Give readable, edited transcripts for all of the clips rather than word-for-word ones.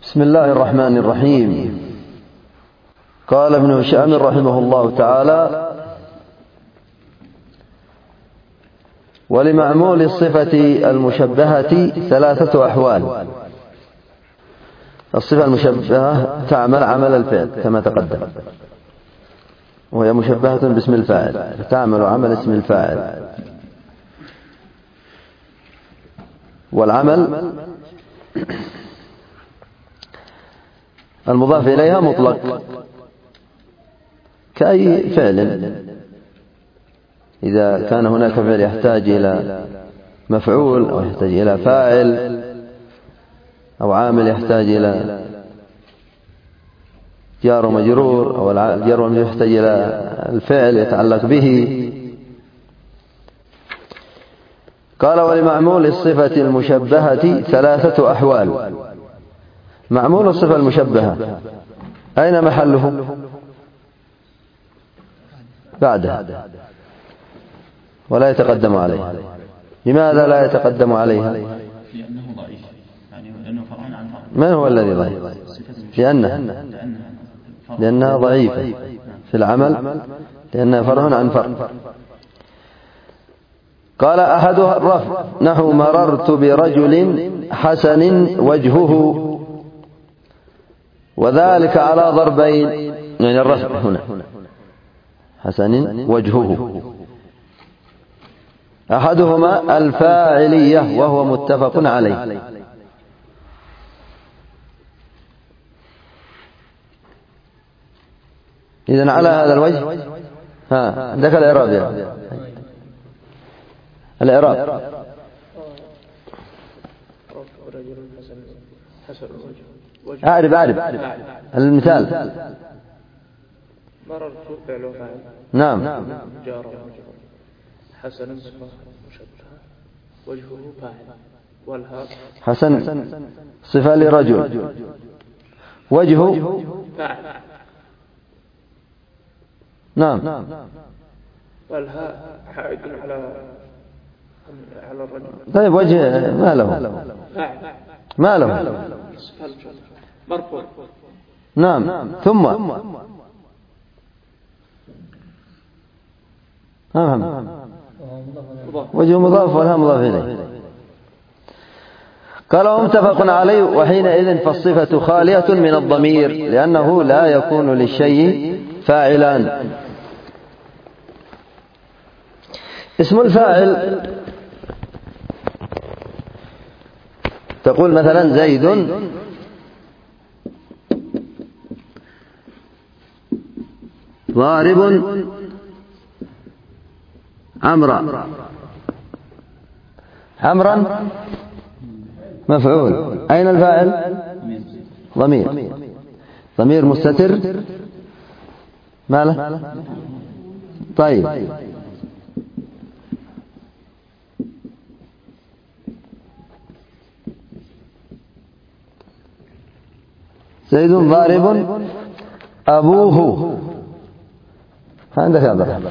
بسم الله الرحمن الرحيم. قال ابن هشام رحمه الله تعالى: ولمعمول الصفة المشبهة ثلاثة أحوال. الصفة المشبهة تعمل عمل الفعل كما تقدم، وهي مشبهة باسم الفاعل، تعمل عمل اسم الفاعل. والعمل المضاف إليها مطلق كأي فعل، إذا كان هناك فعل يحتاج إلى مفعول أو يحتاج إلى فاعل أو عامل يحتاج إلى جار ومجرور، أو الجار والمجرور يحتاج إلى الفعل يتعلق به. قال: ولمعمول الصفة المشبهة ثلاثة أحوال. معمول الصفة المشبهة أين محله؟ بعدها، ولا يتقدم عليها. لماذا لا يتقدم عليها؟ لأنه ضعيف، يعني لأنه فرع عن فرع. من هو الذي ضعيف؟ لأنها ضعيفة في العمل، لأنها فرع عن فرع. قال: أحدها الرفع، نحو مررت برجل حسن وجهه، وذلك على ضربين، يعني الرفع هنا حسن وجهه. أحدهما الفاعلية وهو متفق عليه. إذن على هذا الوجه عندك الإعراب يعني. الإعراب أعرف المثال. مررت فعل فاعل. نعم. جار حسن صفة مشبهة وجهه فاعل والهاء حسن صفة لرجل وجهه فاعل. نعم. والهاء حائد على الرجل. طيب وجه ما له؟ ما له؟ مرفوع. نعم. ثم وجه مضاف والها مضاف إليه. قال: ومتفق عليه، وحينئذ فالصفة خالية من الضمير، لأنه لا يكون للشيء فاعلان. اسم الفاعل تقول مثلا: زيد ضارب عمرا. عمرا مفعول، أين الفاعل؟ ضمير مستتر ما له؟ طيب، زيد ضارب أبوه. عندك هذا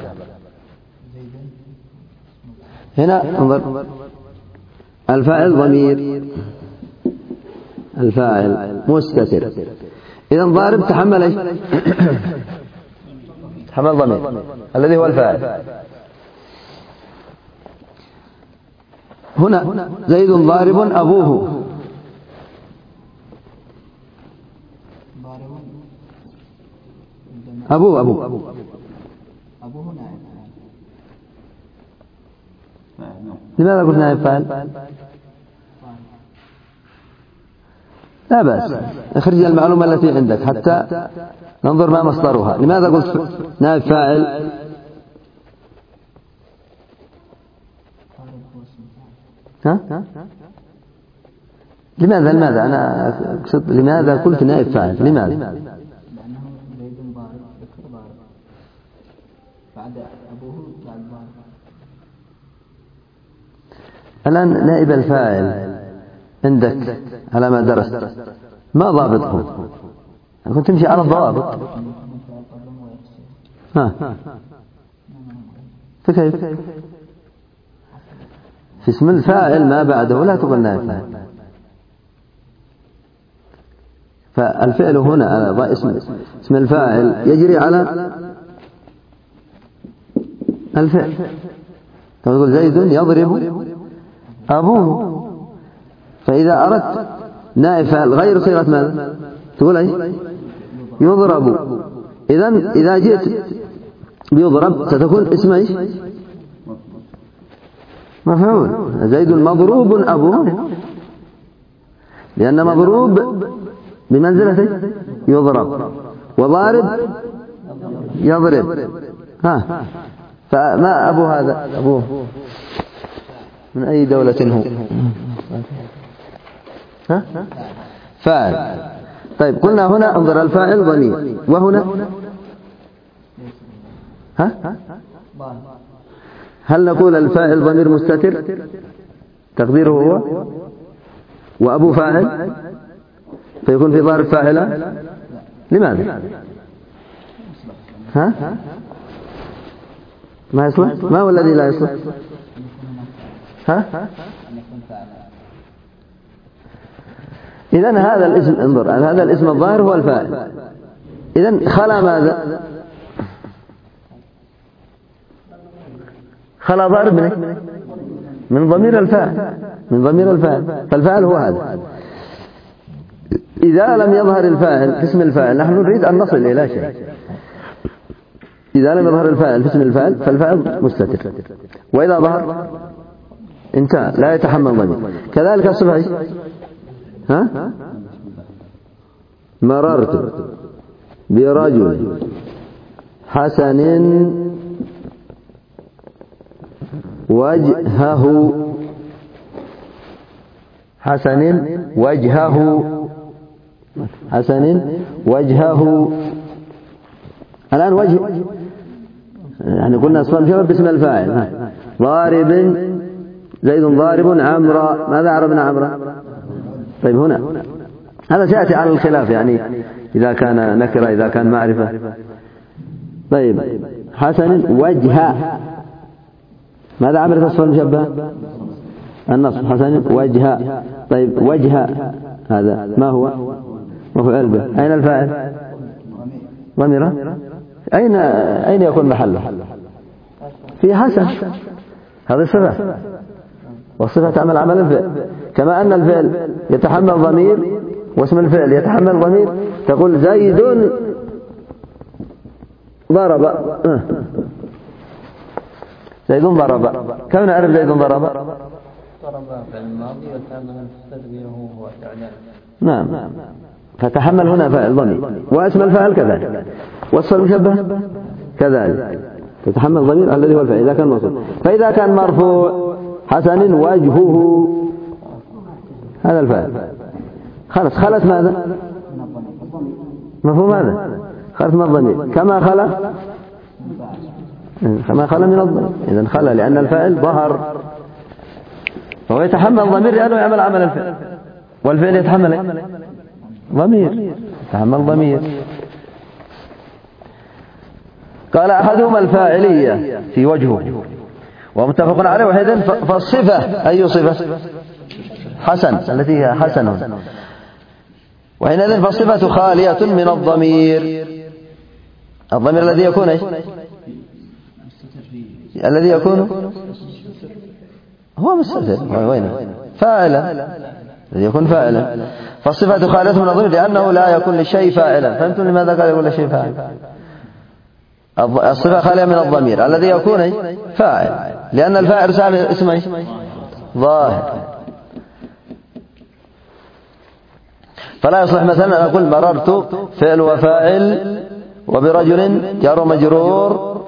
هنا، انظر، الفاعل ضمير، الفاعل مستتر. إذا ضارب تحمل ايش؟ تحمل ضمير الذي هو الفاعل. هنا زيد ضارب أبوه. أبوه لماذا قلت نائب فاعل؟ لا بأس، اخرج المعلومة التي عندك حتى ننظر ما مصدرها. لماذا قلت نائب فاعل؟ لماذا أنا أقصد لماذا قلت نائب فاعل؟ لماذا؟ الآن نائب الفاعل عندك على ما درست ما ضابطه؟ كنت تمشي على الضوابط. فكيف؟ في اسم الفاعل ما بعده لا تقول نائب فاعل. فالفعل هنا اسم الفاعل يجري على الفعل، كما يقول زيد يضرب أبوه. فإذا أردت نائب فاعل غير صيغة ماذا تقول أي يضرب. إذا جئت بيضرب ستكون اسم ايش مفعول. زيد مضروب أبوه، لأن مضروب بمنزلة يضرب، وضارب يضرب. فما أبو هذا؟ أبوه من أي دولة هو؟ فاعل. طيب قلنا هنا انظر الفاعل ضمير، وهنا هل نقول الفاعل ضمير مستتر تقديره هو وأبو فاعل فيكون في ظاهر فاعلة؟ لماذا؟ ما يصلح؟ ما هو الذي لا يصلح؟ إذن هذا الاسم، انظر هذا الاسم الظاهر هو الفاعل. إذن خلا ماذا؟ خلا ضارب من ضمير الفاعل، من ضمير الفاعل، فالفاعل هو هذا. إذا لم يظهر الفاعل في اسم الفاعل، نحن نريد أن نصل إلى شيء. إذا لم يظهر الفاعل في اسم الفاعل فالفاعل مستتر، وإذا ظهر انتهى لا يتحمل ضمير. كذلك الصفة مررت برجل حسن وجهه، حسن وجهه، حسن وجهه. الآن وجه يعني قلنا أصلا شباب باسم الفاعل. ضارب زيد ضارب عمرا، ماذا عرفنا عمرا؟ طيب هنا هذا سيأتي على الخلاف، يعني إذا كان نكرة إذا كان معرفة. طيب حسن وجه، ماذا عملت الصفة المشبهة؟ النصب. حسن وجه. طيب وجه هذا ما هو؟ مفعول به. أين الفاعل؟ ضميره. أين يكون محله؟ في حسن. هذه صفة، والصفة تعمل عمل الفعل، كما أن الفعل يتحمل ضمير واسم الفعل يتحمل ضمير. تقول زيد ضرب، زيد ضرب. كم نعرف زيد ضرب؟ ضرب في الماضي وكان تدبيره هو إعلان. نعم، فتحمل هنا فاعل ضمير، واسم الفاعل كذلك، وصف المشبه كذلك تتحمل ضمير الذي هو الفاعل إذا كان موصول. فإذا كان مرفوع حسن وجهه، هذا الفاعل خلت ماذا؟ مفهوم هذا؟ خلت من الضمير كما خلا من الضمير. إذن خلا لأن الفاعل ظهر، فهو يتحمل ضمير لأنه يعمل عمل الفعل، والفعل يتحمل ضمير، يتحمل ضمير. قال أحدهما الفاعلية في وجهه ومتفق عليه، وحيدا فالصفة أي صفة؟ حسن، التي هي حسن. وحينئذ فالصفة خالية من الضمير. الضمير الذي يكون ايش؟ الذي يكون هو مستتر، وين فاعلا، الذي يكون فاعلا. فالصفة خالية من الضمير لأنه لا يكون لشيء فاعلا. فهمتم لماذا قال يقول لشيء فاعل؟ الصفة خالية من الضمير الذي يكون فاعل، لأن الفاعل سأل اسمه ظاهر. فلا يصلح مثلا أن أقول مررت فعل وفاعل وبرجل جار مجرور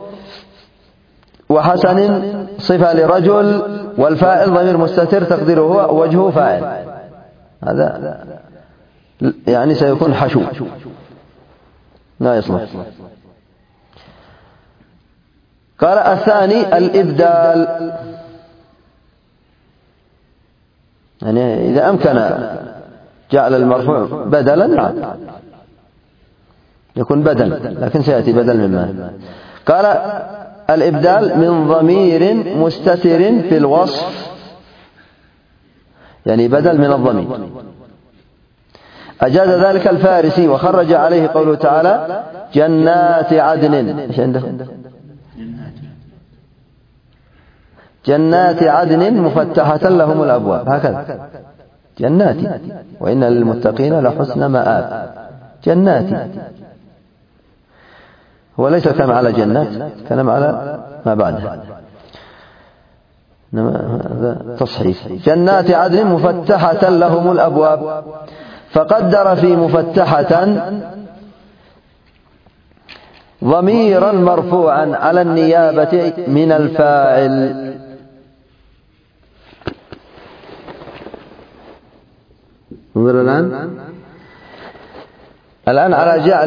وحسن صفة لرجل والفاعل ضمير مستتر تقديره هو وجهه فاعل. هذا يعني سيكون حشو، لا يصلح. قال الثاني الإبدال، يعني إذا أمكن جعل المرفوع بدلا يكون بدل، لكن سيأتي بدل مما. قال الإبدال من ضمير مستتر في الوصف، يعني بدل من الضمير أجاز ذلك الفارسي وخرج عليه قوله تعالى جنات عدن. إيش عنده؟ جنات عدن مفتحة لهم الأبواب، هكذا جنات، وإن للمتقين لحسن مآب. جنات هو ليس كلام على جنات، كلام على ما بعدها، هذا تصحيح. جنات عدن مفتحة لهم الأبواب، فقدر في مفتحة ضميرا مرفوعا على النيابة من الفاعل. انظر الآن على جعل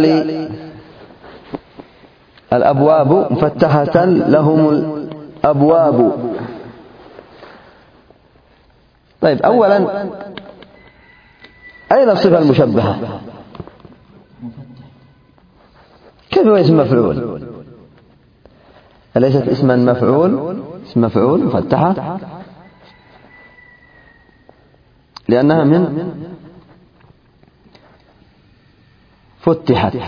الأبواب مفتحة لهم الأبواب. طيب أولا أين الصفة المشبهة؟ كيف هو اسم مفعول؟ أليست اسما مفعول؟ اسم مفعول مفتحة لأنها من فتحت،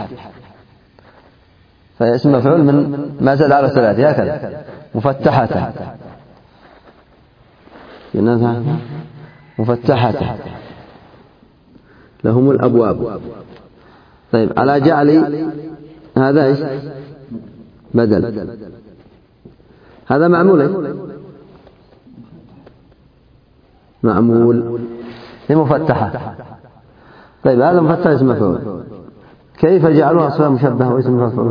فهي اسم مفعول من ما زاد على ثلاث، هكذا مفتحة، لأنها مفتحة لهم الأبواب. طيب على جعل هذا إيش؟ بدل، هذا معمول معمول لمفتحة. طيب هذا مفتح اسم مفعول، كيف جعلوها صفة مشبهة واسم مفعول؟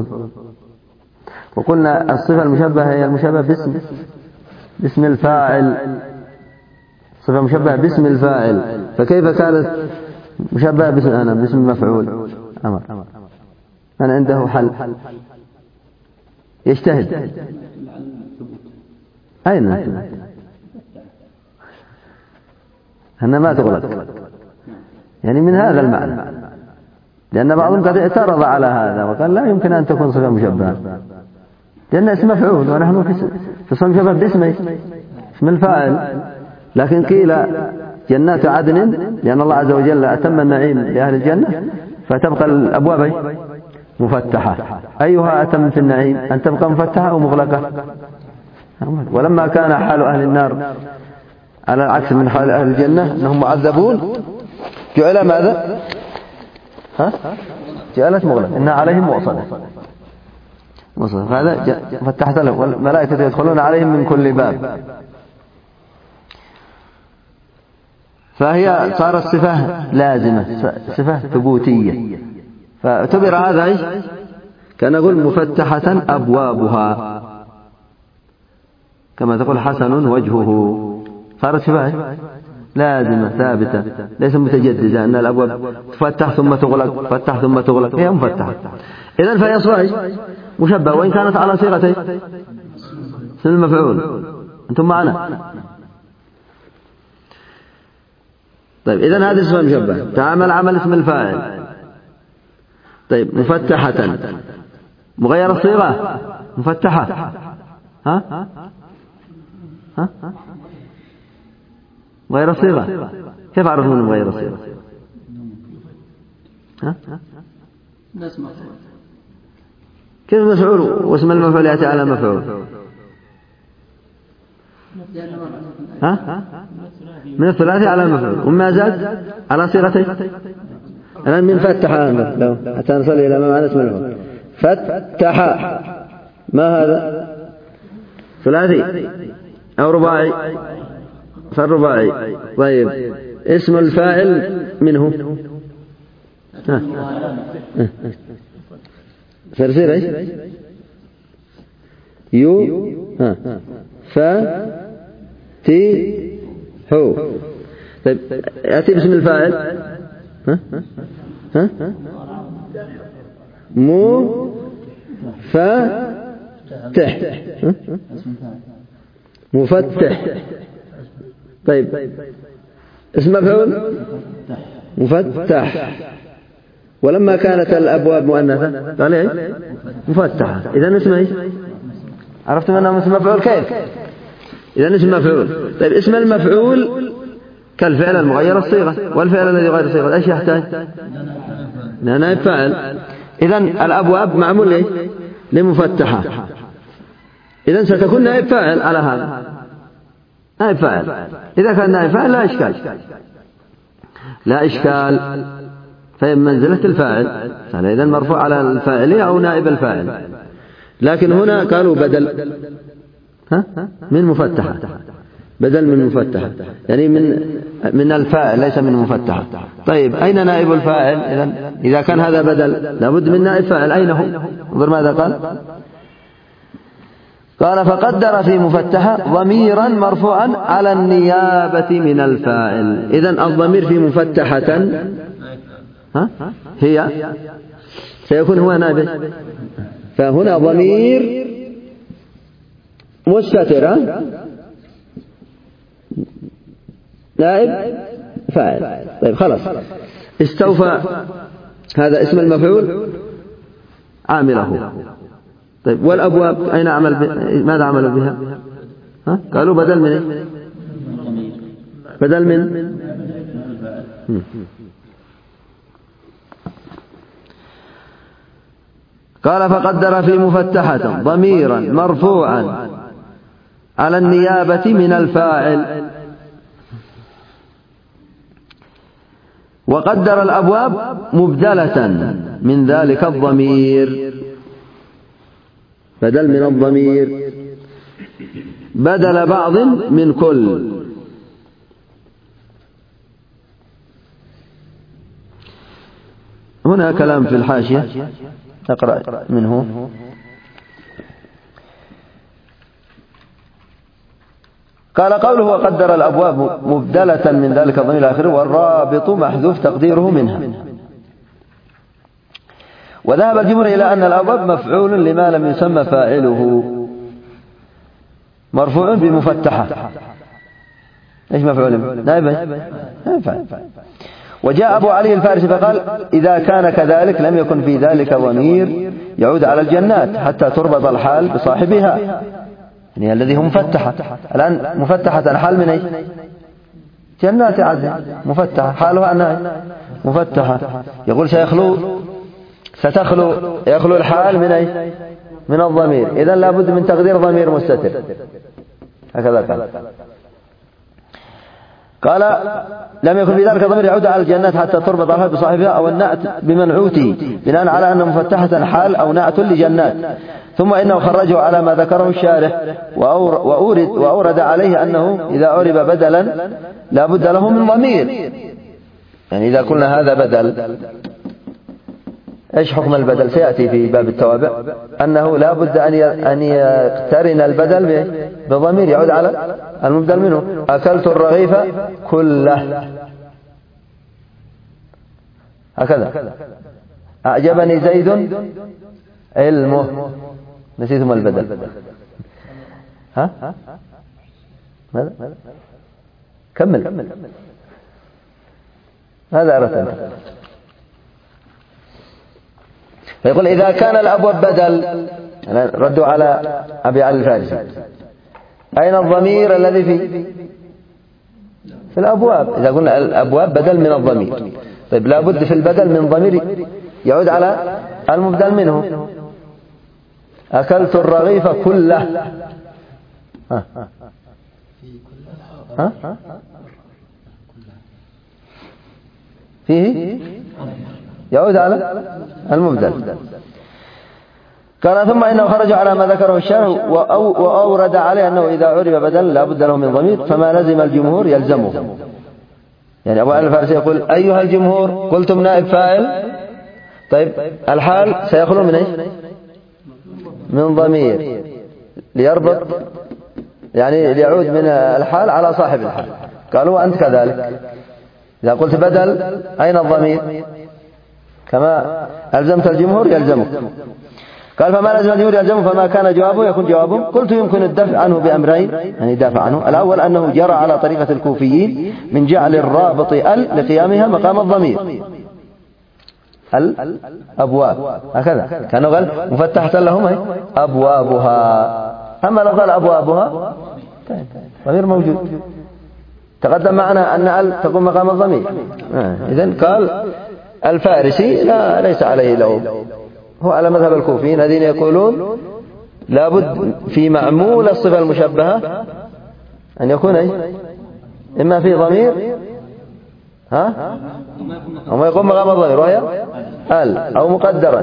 وقلنا الصفة المشبهة هي المشبهة باسم الفاعل، صفة مشبهة باسم الفاعل، فكيف كانت مشبهة باسم مفعول؟ أمر من عنده حل يجتهد. أين أنها ما تغلق، يعني من هذا المعنى، لأن بعضهم قد اعترض على هذا وقال لا يمكن أن تكون صفة مشبهة لأن اسم مفعول، ونحن في صفة مشبهة اسم الفاعل. لكن قيل جنات عدن لأن الله عز وجل أتم النعيم لأهل الجنة، فتبقى الأبواب مفتحة. أيها أتم في النعيم، أن تبقى مفتحة أو مغلقة؟ ولما كان حال أهل النار على العكس من حال أهل الجنة أنهم معذبون، جعل ماذا؟ جعلت مغلقة، إنها عليهم مؤصدة. هذا فتحت لهم، والملائكة يدخلون عليهم من كل باب. فهي صارت صفة لازمة، صفة ثبوتية، فاعتبر هذا ايش؟ كان نقول مفتحة أبوابها، كما تقول حسن وجهه، صارت صفة لازمة ثابتة ليس متجددة، أن الأبواب تفتح ثم تغلق، تفتح ثم تغلق، هي مفتحة. إذن فهي صفة مشبهة وإن كانت على صيغة اسم المفعول. أنتم معنا؟ طيب إذن هذه الصفة مشبهة تعامل عمل اسم الفاعل. طيب مفتحة مغير الصيغة مفتحة، ها مغير الصيغة، كيف عرفون مغير الصيغة؟ كيف مفعول واسم المفعول يأتي على مفعول؟ من الثلاثي على مفعول، وما زاد على صيغتين. الآن من فتح لو حتى نصل إلى ما معنى اسم المفعول. فتح ما هذا؟ ثلاثي أو رباعي؟ فالرباعي. طيب اسم الفاعل منه فيصير ايش؟ يو فا تي هو. طيب يأتي باسم الفاعل مو فتح مفتح. طيب اسم مفعول مفتح، ولما كانت الأبواب مؤنثة قال ايه؟ مفتحة. إذن اسم ايش؟ عرفتم أنه اسم مفعول كيف؟ إذن اسم مفعول. طيب اسم المفعول كالفعل المغير الصيغة، والفعل الذي غير الصيغة ايش يحتاج؟ نائب فاعل. إذن الأبواب معمول ليه؟ لمفتحة، إذن ستكون نائب فاعل على هذا، نائب فاعل. إذا كان نائب فاعل لا إشكال، لا إشكال، فهي منزلة الفاعل، إذن مرفوع على الفاعلية أو نائب الفاعل. لكن هنا قالوا بدل من مفتحة، بدل من مفتحة، يعني من الفاعل ليس من مفتحة. طيب أين نائب الفاعل؟ إذا كان هذا بدل لابد من نائب فاعل، أين هو؟ انظر ماذا قال فقدر في مفتحة ضميرا مرفوعا على النيابة من الفاعل. إذن الضمير في مفتحة هي سيكون هو نائب، فهنا ضمير مستتر نائب فاعل. طيب خلاص استوفى هذا اسم المفعول عامله. طيب والأبواب أين عمل ماذا عملوا بها؟ قالوا بدل من إيه؟ بدل من قال فقدر في مفتحة ضميرا مرفوعا على النيابة من الفاعل، وقدر الأبواب مبدلة من ذلك الضمير، بدل من الضمير بدل بعض من كل. هنا كلام في الحاشية نقرأ منه. قال قوله وقدر الأبواب مبدلة من ذلك الضمير الآخر، والرابط محذوف تقديره منها. وذهب الجمهور إلى أن الأبواب مفعول لما لم يسمى فاعله، مرفوع بمفتحة. إيش مفعول؟ نائب فاعل. وجاء أبو علي الفارسي فقال إذا كان كذلك لم يكن في ذلك ضمير يعود على الجنات حتى تربط الحال بصاحبها، يعني الذي هم مفتحة. الآن مفتحة الحال من أي؟ جنات عدن مفتحة، حالها أنها مفتحة. يقول يخلو الحال من أي؟ من الضمير. إذن لابد من تقدير ضمير مستتر، هكذا قال لم يكن في ذلك ضمير يعود على الجنات حتى تربط الحال بصاحبها أو النعت بمنعوته، بناء على أن مفتحة حال أو نعت لجنات. ثم إنه خرجه على ما ذكره الشارح، وأورد عليه أنه إذا عرب بدلا لا بد له من ضمير. يعني إذا قلنا هذا بدل، إيش حكم البدل؟ سيأتي في باب التوابع أنه لا بد أن يقترن البدل بضمير يعود على المبدل منه. أكلت الرغيف كله، هكذا. أعجبني زيد علمه، نسيتم البدل. ماذا؟ كمل. هذا أردت. فيقول إذا كان الأبواب بدل، ردوا على أبي علي الفارسي، أين الضمير الذي في الأبواب؟ إذا قلنا الأبواب بدل من الضمير، طيب لابد في البدل من ضمير يعود على المبدل منه. أكلت الرغيف كله، فيه يعود على المبدل. قال ثم إنه خرج على ما ذكره الشارح، وأورد عليه أنه إذا عرب بدل لا بد له من ضمير، فما لزم الجمهور يلزمه. يعني أبو علي الفارسي يقول أيها الجمهور قلتم نائب فاعل، طيب الحال سيخلو من إيش؟ من ضمير ليربط، يعني ليعود من الحال على صاحب الحال. قالوا أنت كذلك، إذا قلت بدل أين الضمير؟ كما ألزمت الجمهور يلزمك. قال فما لزم الجمهور يلزمه، فما كان جوابه يكون جوابه. قلت يمكن الدفع عنه بأمرين، يعني دافع عنه. الأول أنه جرى على طريقة الكوفيين من جعل الرابط لقيامها مقام الضمير، الأبواب، هكذا كانوا قال مفتحة لهم أبوابها. أما لو قال أبوابها ضمير موجود، تقدم معنا أن ال تقوم مقام الضمير. إذن قال الفارسي لا ليس عليه لوم، هو على مذهب الكوفيين الذين يقولون لابد في معمول الصفة المشبهة أن يكون إما في ضمير أو ما يقوم مقام الضمير وهي ال أو مقدرا.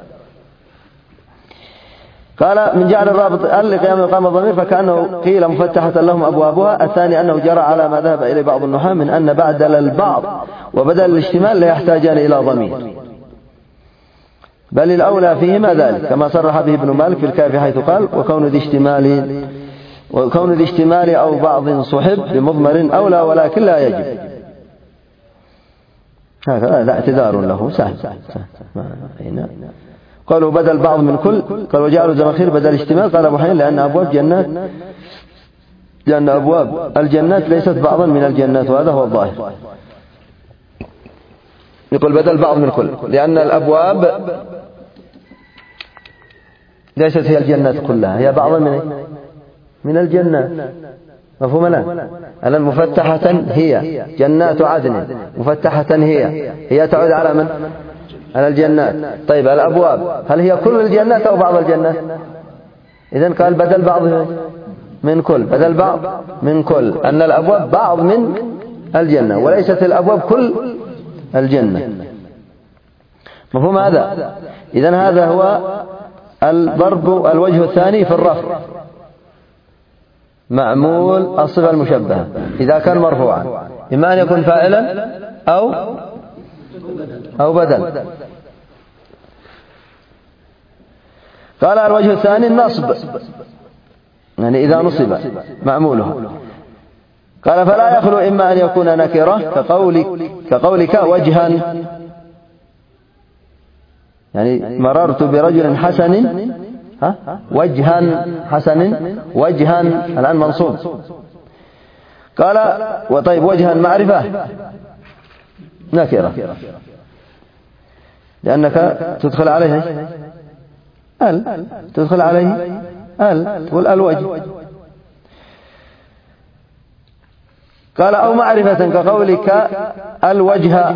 قال من جعل الرابط ال لقيام مقام الضمير فكأنه قيل مفتحة لهم أبوابها. الثاني أنه جرى على ما ذهب إليه بعض النحاة من أن بدل البعض وبدل الاشتمال لا يحتاجان إلى ضمير، بل الأولى فيهما ذلك كما صرح به ابن مالك في الكافي حيث قال وكون ذي اشتمال أو بعض صحب بمضمر أولى ولكن لا يجب. هذا لا اعتذار له سهل. قالوا بدل بعض من كل، قال وجعلوا زمخير بدل اشتمال. قال أبو حنيفة لأن أبواب الجنات ليست بعضا من الجنات، وهذا هو الظاهر. يقول بدل بعض من كل لأن الأبواب ليست هي الجنات كلها، هي بعض من الجنات. مفهوم الآن مفتحة هي جنات عدن، مفتحة هي تعود على من؟ على الجنات. طيب الأبواب هل هي كل الجنات أو بعض الجنات؟ إذن قال بدل بعض من كل، بدل بعض من كل، أن الأبواب بعض من الجنة وليست الأبواب كل الجنة. مفهوم هذا؟ إذن هذا هو الضرب الوجه الثاني في الرفع، معمول الصفة المشبهة إذا كان مرفوعا إما أن يكون فاعلا أو بدل. قال الوجه الثاني النصب، يعني إذا نصب معموله. قال فلا يخلو إما أن يكون نكرة كقولك وجها، يعني مررت برجل حسن وجها حسن، وجها الآن منصوب. قال وطيب وجها معرفة نكرة لأنك تدخل عليه تدخل عليه تقول الوجه. قال أو معرفة كقولك الوجه،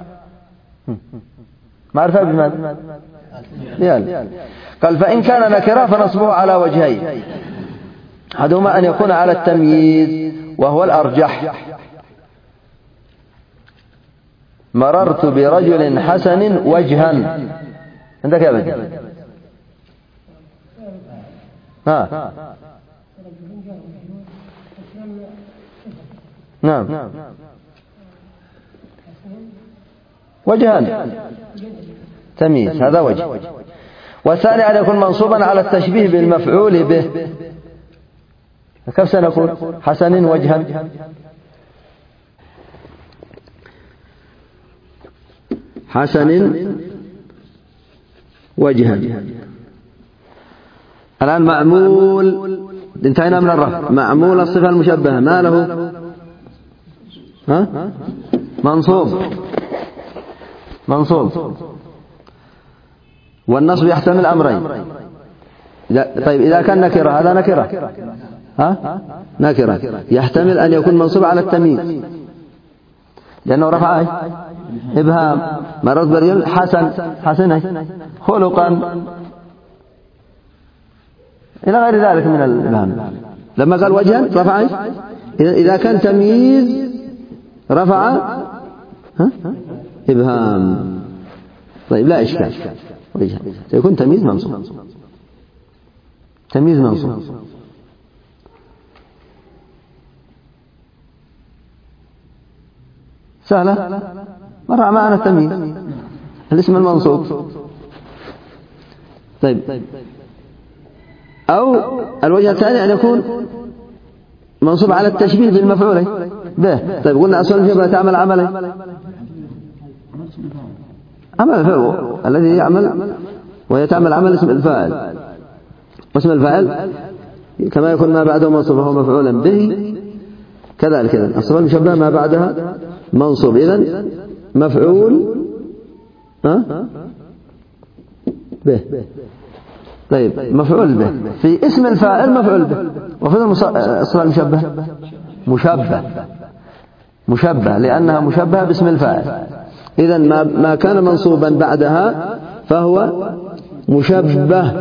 معرفة بماذا؟ قال فإن كان نكرة فنصبه على وجهين، أحدهما أن يكون على التمييز وهو الأرجح. مررت برجل حسن وجها، عندك يا بدي؟ نعم وجها تمييز، هذا وجه. والثاني أن يكون منصوبا على التشبيه بالمفعول به. كيف سنقول حسن وجها؟ حسن وجها. الآن معمول، انتهينا من الرفع، معمول الصفة المشبهة ما له؟ منصوب. والنصب يحتمل أمرين. طيب إذا كان نكرة، هذا نكرة نكرة يحتمل أن يكون منصوب على التمييز لأنه رفع إبهام. مررت برجل حسن خلقا إلى غير ذلك من الإبهام. لما قال وجها رفع إذا كان تمييز رفع إبهام. طيب لا إشكال، سيكون تمييز منصوب. سهلة، مرة معنا التمييز الاسم المنصوب. طيب أو الوجه الثاني أن يكون منصوب على التشبيه بالمفعول به. طيب قلنا أصل الجبهة تعمل عمل الفعل الذي يعمل، وهي تعمل عمل اسم الفاعل، واسم الفاعل كما يكون ما بعده منصوب وهو مفعولا به كذلك. الصفة المشبهة ما بعدها منصوب، إذن مفعول به. طيب مفعول به في اسم الفاعل مفعول به، وفي الصفة المشبهة مشبه. مشبه لأنها مشبهة باسم الفاعل. إذن ما كان منصوبا بعدها فهو مشبه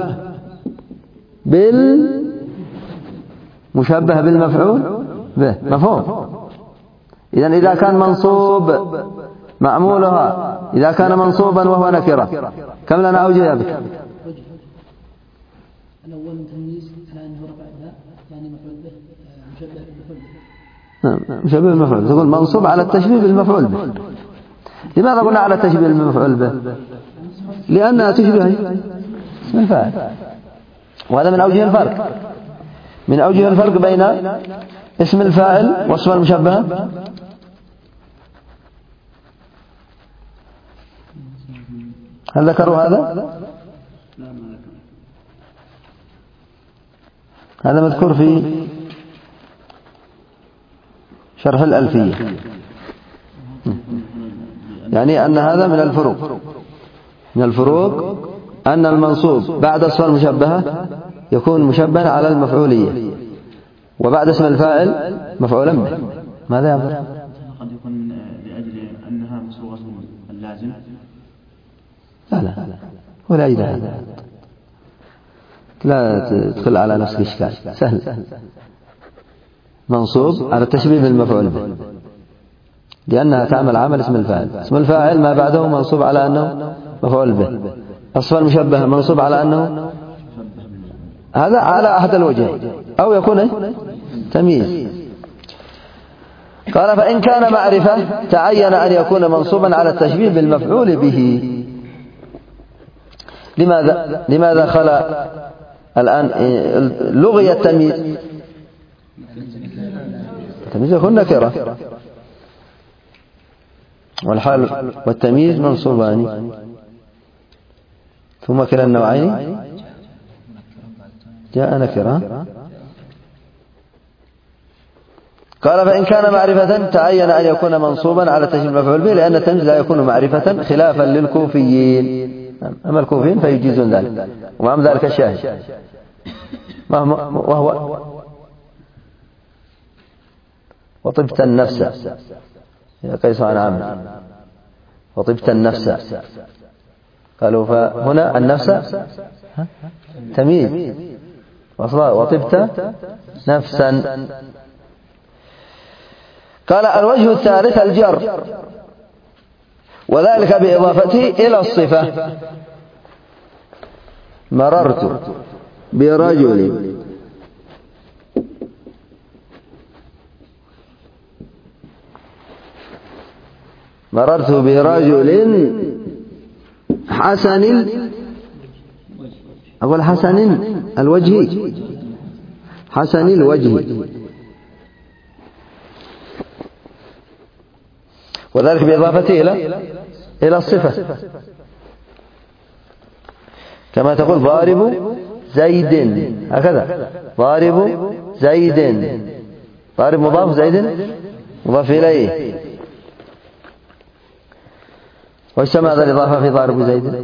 بالمفعول به. مفهوم؟ إذن إذا كان منصوب معمولها إذا كان منصوبا وهو نكرة كم لنا أوجه يا بك؟ الأول تمييز على أنه رفع الباء، ثاني مفعول به مشبه بالمفعول به. مشبه بالمفعول تقول منصوب على التشبيه بالمفعول به. لماذا قلنا على التشبيه بالمفعول به؟ لأنها تشبه اسم الفاعل، وهذا من أوجه الفرق بين اسم الفاعل واسم المشبه. هل ذكروا هذا؟ هذا مذكور في شرح الألفية، يعني أن هذا من الفروق أن المنصوب بعد اسم المشبهة يكون مشبها على المفعولية، وبعد اسم الفاعل مفعولا به. ماذا يعبر؟ قد يكون لأجل أنها مصوغة اللازم. لا ولا أي هذا، لا تدخل على نفسك إشكال، سهل. منصوب على التشبيه بالمفعول به لأنها تعمل عمل اسم الفاعل. اسم الفاعل ما بعده منصوب على أنه مفعول به. اسم المشبه منصوب على أنه هذا على أحد الوجهين، أو يكون تمييز. قال فإن كان معرفة تعين أن يكون منصوبا على التشبيه بالمفعول به. لماذا خلا الآن لغي التمييز؟ التمييز يكون نكرة، والحال والتمييز منصوبان، ثم كلا النوعين جاء نكرة. قال فإن كان معرفة تعين أن يكون منصوبا على التشبيه بالمفعول به، لأن التمييز لا يكون معرفة خلافا للكوفيين. أما الكوفيين فيجيزون ذلك، وأمام ذلك الشاهد وهو وطبت النفس يا قيس عن عامر، وطبت النفس. قالوا فهنا النفس تمييز وطبت نفسا. قال الوجه الثالث الجر، وذلك بإضافته إلى الصفة. مررت برجل حسن، أقول حسن الوجه، حسن الوجه، وذلك بإضافته إلى الصفة، كما تقول ضارب زيد، هكذا ضارب زيد، ضارب مضاف، زيد مضاف إليه. وش ماذا الإضافة في ضارب زيد؟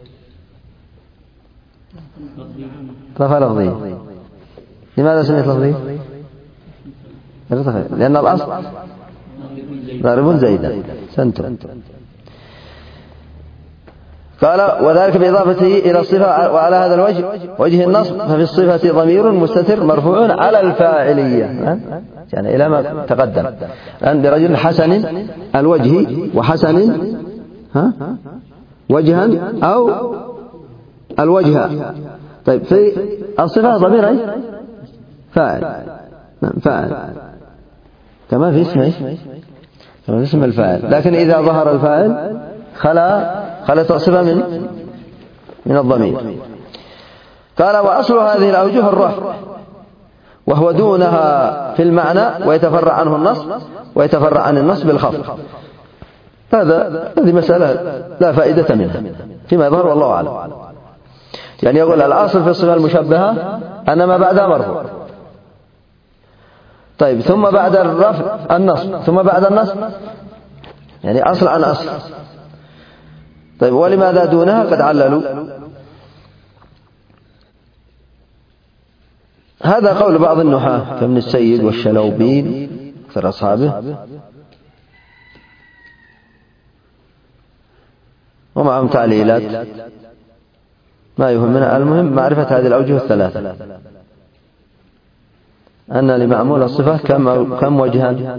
إضافة لفظية. لماذا سميت لفظية؟ لأن الأصل ضارب زيدا. سنتم. قال وذلك بإضافته إلى الصفة، وعلى هذا الوجه وجه النصب، ففي الصفة ضمير مستتر مرفوع على الفاعلية، يعني إلى ما تقدم الآن برجل حسن الوجه، وحسن وجها أو الوجه. طيب في الصفة ضمير أي فاعل، فاعل كما في اسم الفاعل، لكن إذا ظهر الفاعل خلت الصفة من الضمير. قال وأصل هذه الأوجه الرفع، وهو دونها في المعنى، ويتفرع عنه النصب، ويتفرع عن النصب بالخفض. هذه مسألة لا فائدة منها فيما يظهر والله أعلم. يعني يقول الأصل في الصفة المشبهة أن ما بعدها مرفوع، طيب ثم بعد الرفع النصب، ثم بعد النصب يعني أصل عن أصل. طيب ولماذا دونها؟ قد عللوا. هذا قول بعض النحاة كابن السيد والشلوبين أكثر أصحابه، ومعهم تعليلات ما يهمنا، المهم معرفة هذه الأوجه الثلاثة، أن لمعمول الصفة كم وجها؟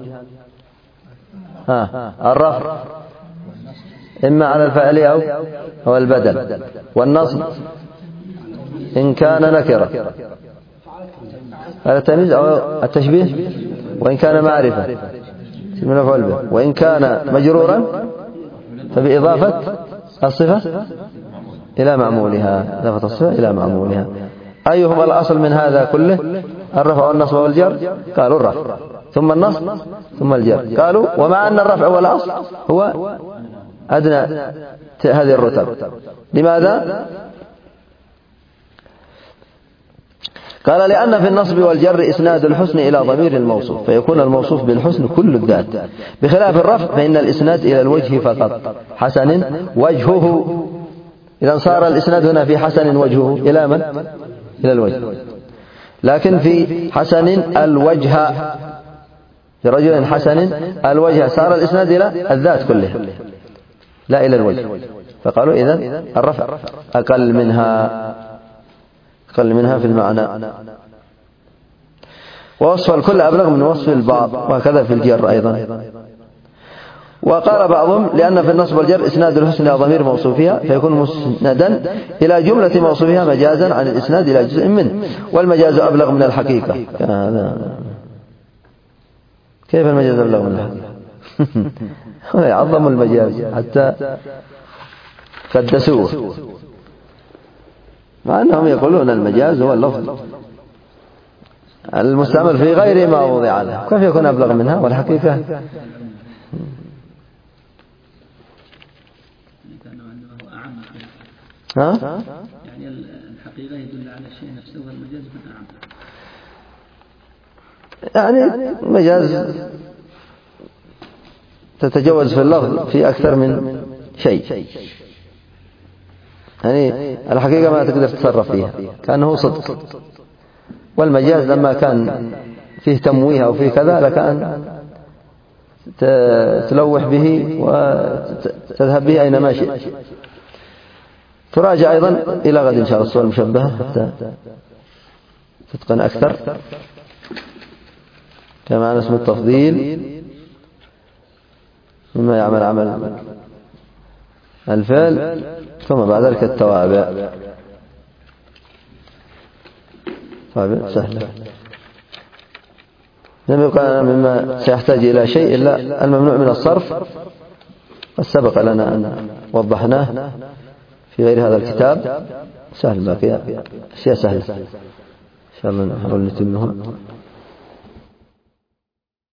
الرفع إما على الفعل أو البدل، والنصب إن كان نكرة على التمييز أو التشبيه، وإن كان معرفة وإن كان مجرورا فبإضافة الصفة إلى معمولها، إضافة الصفة إلى معمولها. أيهما الأصل من هذا كله؟ الرفع والنصب والجر؟ قالوا الرفع ثم النصب ثم الجر. قالوا ومع أن الرفع والأصل هو أدنى هذه الرتب. لماذا؟ قال لأن في النصب والجر إسناد الحسن إلى ضمير الموصوف، فيكون الموصوف بالحسن كل الذات، بخلاف الرفع فإن الإسناد إلى الوجه فقط، حسن وجهه. إذا صار الإسناد هنا في حسن وجهه إلى من؟ إلى الوجه. لكن في حسن الوجه، في رجل حسن الوجه، صار الإسناد إلى الذات كلها لا إلى الوجه. فقالوا إذن الرفع أقل منها في المعنى. ووصف الكل أبلغ من وصف البعض، وهكذا في الجر أيضا. وقال بعضهم لأن في النصب والجر إسناد الحسن إلى ضمير موصوفها، فيكون مسندا إلى جملة موصوفها مجازا عن الإسناد إلى جزء منه، والمجاز أبلغ من الحقيقة. كيف المجاز أبلغ من الحقيقة؟ هنا يعظم المجاز حتى قدسوه، مع أنهم يقولون المجاز هو اللفظ المستعمل في غير ما وضع له، كيف يكون أبلغ منها والحقيقة؟ يعني الحقيقة يدل على الشيء نفسه، والمجاز من أعم. يعني مجاز تتجوز في اللفظ في أكثر من شيء، يعني الحقيقة ما تقدر تتصرف فيها كأنه صدق، والمجاز لما كان فيه تمويه أو فيه كذا لكأن تلوح به وتذهب به أينما شئت. تراجع أيضا إلى غد إن شاء الله الصور المشبهة حتى تتقن أكثر، كما اسم التفضيل مما يعمل عمل الفعل، ثم بعد ذلك التوابع. سهلة. لم يبقى مما سيحتاج إلى شيء إلا الممنوع من الصرف، قد سبق لنا أن وضحناه في غير هذا الكتاب. سهل، باقي أشياء سهلة إن شاء الله نحاول نتمها.